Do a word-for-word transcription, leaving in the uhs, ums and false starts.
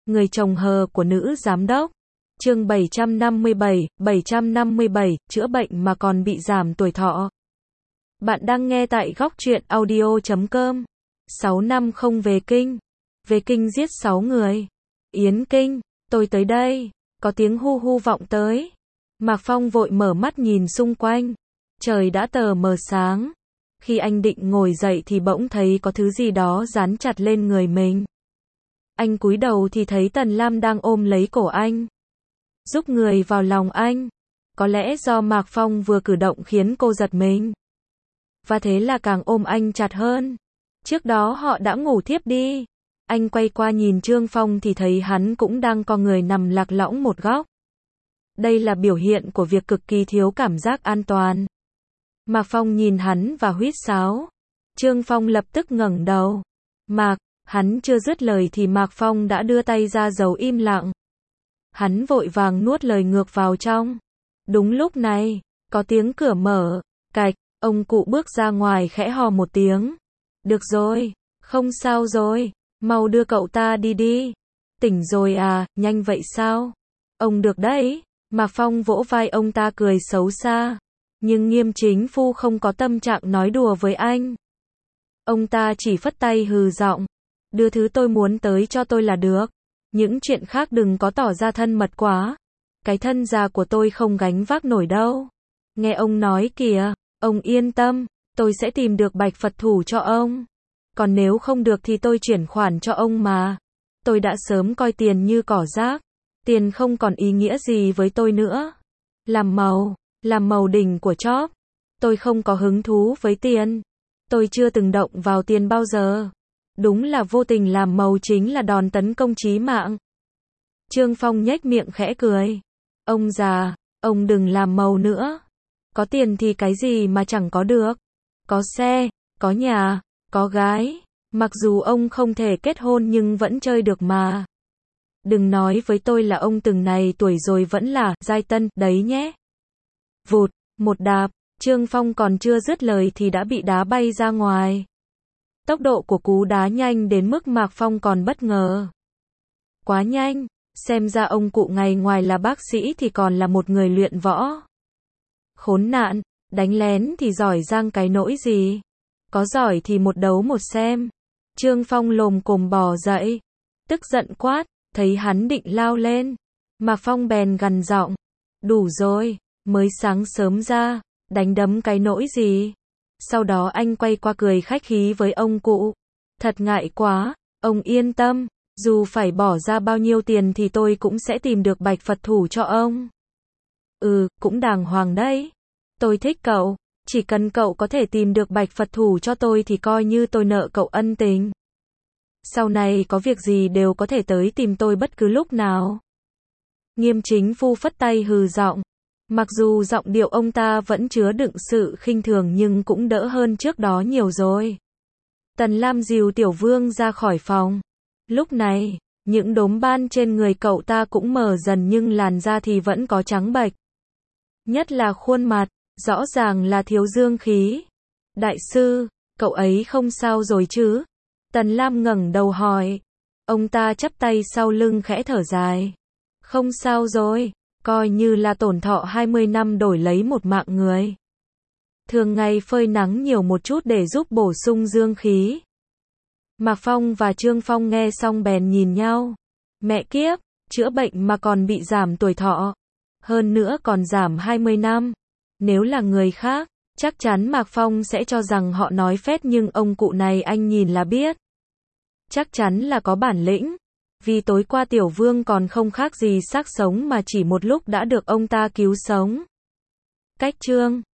Người chồng hờ của nữ giám đốc. Chương bảy trăm năm mươi bảy, bảy trăm năm mươi bảy, chữa bệnh mà còn bị giảm tuổi thọ. Bạn đang nghe tại góc truyện audio chấm com. sáu năm không về kinh. Về kinh giết sáu người. Yến Kinh, tôi tới đây. Có tiếng hu hu vọng tới. Mạc Phong vội mở mắt nhìn xung quanh. Trời đã tờ mờ sáng. Khi anh định ngồi dậy thì bỗng thấy có thứ gì đó dán chặt lên người mình. Anh cúi đầu thì thấy Tần Lam đang ôm lấy cổ anh. Giúp người vào lòng anh. Có lẽ do Mạc Phong vừa cử động khiến cô giật mình. Và thế là càng ôm anh chặt hơn. Trước đó họ đã ngủ thiếp đi. Anh quay qua nhìn Trương Phong thì thấy hắn cũng đang co người nằm lạc lõng một góc. Đây là biểu hiện của việc cực kỳ thiếu cảm giác an toàn. Mạc Phong nhìn hắn và huýt sáo. Trương Phong lập tức ngẩng đầu. Mạc, hắn chưa dứt lời thì Mạc Phong đã đưa tay ra giấu im lặng. Hắn vội vàng nuốt lời ngược vào trong. Đúng lúc này, có tiếng cửa mở, cạch, ông cụ bước ra ngoài khẽ hò một tiếng. Được rồi, không sao rồi, mau đưa cậu ta đi đi. Tỉnh rồi à, nhanh vậy sao? Ông được đấy. Mạc Phong vỗ vai ông ta cười xấu xa. Nhưng Nghiêm Chính Phu không có tâm trạng nói đùa với anh. Ông ta chỉ phất tay hừ giọng. Đưa thứ tôi muốn tới cho tôi là được. Những chuyện khác đừng có tỏ ra thân mật quá. Cái thân già của tôi không gánh vác nổi đâu. Nghe ông nói kìa, ông yên tâm, tôi sẽ tìm được Bạch Phật thủ cho ông. Còn nếu không được thì tôi chuyển khoản cho ông mà. Tôi đã sớm coi tiền như cỏ rác. Tiền không còn ý nghĩa gì với tôi nữa. Làm màu, làm màu đỉnh của chóp. Tôi không có hứng thú với tiền. Tôi chưa từng động vào tiền bao giờ. Đúng là vô tình làm màu chính là đòn tấn công chí mạng. Trương Phong nhếch miệng khẽ cười. Ông già, ông đừng làm màu nữa. Có tiền thì cái gì mà chẳng có được. Có xe, có nhà, có gái. Mặc dù ông không thể kết hôn nhưng vẫn chơi được mà. Đừng nói với tôi là ông từng này tuổi rồi vẫn là giai tân đấy nhé. Vụt, một đạp, Trương Phong còn chưa dứt lời thì đã bị đá bay ra ngoài. Tốc độ của cú đá nhanh đến mức Mạc Phong còn bất ngờ. Quá nhanh, xem ra ông cụ ngày ngoài là bác sĩ thì còn là một người luyện võ. Khốn nạn, đánh lén thì giỏi giang cái nỗi gì. Có giỏi thì một đấu một xem. Trương Phong lồm cồm bò dậy. Tức giận quát, thấy hắn định lao lên. Mạc Phong bèn gằn giọng. Đủ rồi, mới sáng sớm ra, đánh đấm cái nỗi gì. Sau đó anh quay qua cười khách khí với ông cụ. Thật ngại quá, ông yên tâm, dù phải bỏ ra bao nhiêu tiền thì tôi cũng sẽ tìm được Bạch Phật thủ cho ông. Ừ, cũng đàng hoàng đấy. Tôi thích cậu, chỉ cần cậu có thể tìm được Bạch Phật thủ cho tôi thì coi như tôi nợ cậu ân tình. Sau này có việc gì đều có thể tới tìm tôi bất cứ lúc nào. Nghiêm Chính Phu phất tay hừ giọng. Mặc dù giọng điệu ông ta vẫn chứa đựng sự khinh thường nhưng cũng đỡ hơn trước đó nhiều rồi. Tần Lam dìu Tiểu Vương ra khỏi phòng. Lúc này, những đốm ban trên người cậu ta cũng mờ dần nhưng làn da thì vẫn có trắng bệch. Nhất là khuôn mặt, rõ ràng là thiếu dương khí. Đại sư, cậu ấy không sao rồi chứ? Tần Lam ngẩng đầu hỏi. Ông ta chắp tay sau lưng khẽ thở dài. Không sao rồi. Coi như là tổn thọ hai mươi năm đổi lấy một mạng người. Thường ngày phơi nắng nhiều một chút để giúp bổ sung dương khí. Mạc Phong và Trương Phong nghe xong bèn nhìn nhau. Mẹ kiếp, chữa bệnh mà còn bị giảm tuổi thọ. Hơn nữa còn giảm hai mươi năm. Nếu là người khác, chắc chắn Mạc Phong sẽ cho rằng họ nói phét nhưng ông cụ này anh nhìn là biết. Chắc chắn là có bản lĩnh. Vì tối qua Tiểu Vương còn không khác gì xác sống mà chỉ một lúc đã được ông ta cứu sống. Cách chương